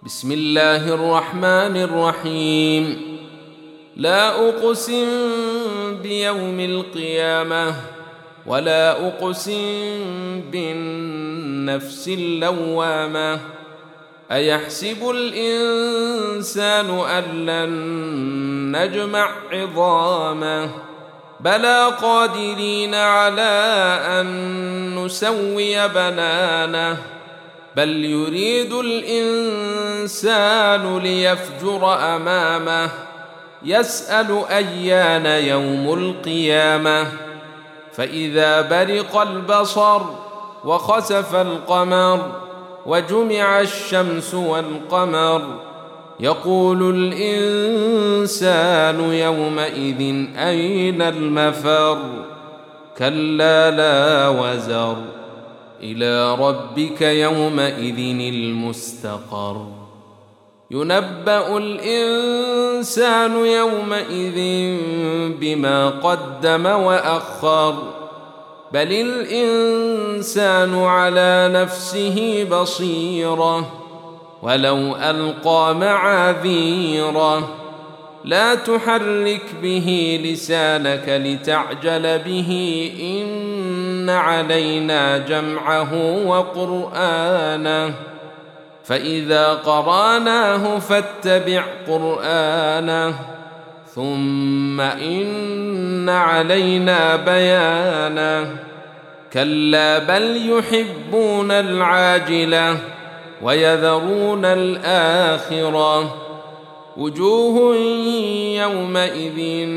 بسم الله الرحمن الرحيم. لا أقسم بيوم القيامة ولا أقسم بالنفس اللوامة. أيحسب الإنسان أن لن نجمع عظامه بلى قادرين على أن نسوي بنانه بل يريد الإنسان ليفجر أمامه يسأل أيان يوم القيامة. فإذا برق البصر وخسف القمر وجمع الشمس والقمر يقول الإنسان يومئذ أين المفر. كلا لا وزر إلى ربك يومئذ المستقر. ينبأ الإنسان يومئذ بما قدم وأخر بل الإنسان على نفسه بصيرة ولو ألقى معاذيره. لا تحرك به لسانك لتعجل به إن علينا جمعه وقرآنه فإذا قرأناه فاتبع قرآنه ثم إن علينا بيانه. كلا بل يحبون العاجلة ويذرون الآخرة. وجوه يومئذ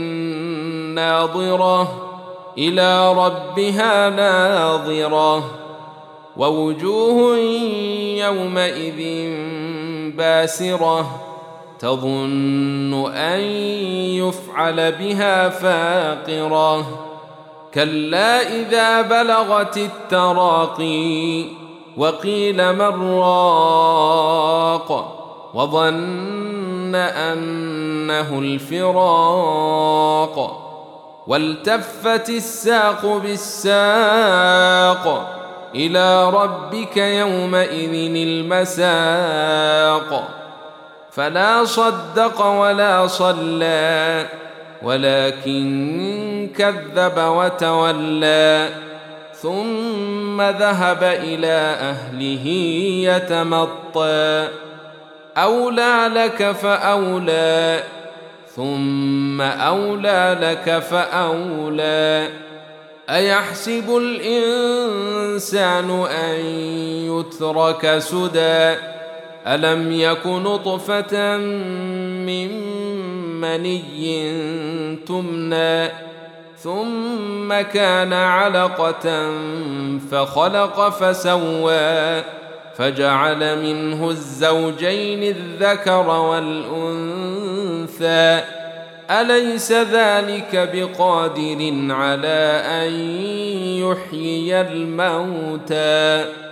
ناظرة إلى ربها ناظرة ووجوه يومئذ باسرة تظن أن يفعل بها فاقرة. كلا إذا بلغت التراقي وقيل من راق وظن أنه الفراق والتفت الساق بالساق إلى ربك يومئذ المساق. فلا صدق ولا صلى ولكن كذب وتولى ثم ذهب إلى أهله يتمطى. أولى لك فأولى ثم أولى لك فأولى. أيحسب الإنسان أن يترك سدى ألم يك نطفة من مني تمنى ثم كان علقة فخلق فسوى فجعل منه الزوجين الذكر والأنثى. أليس ذلك بقادر على أن يحيي الموتى؟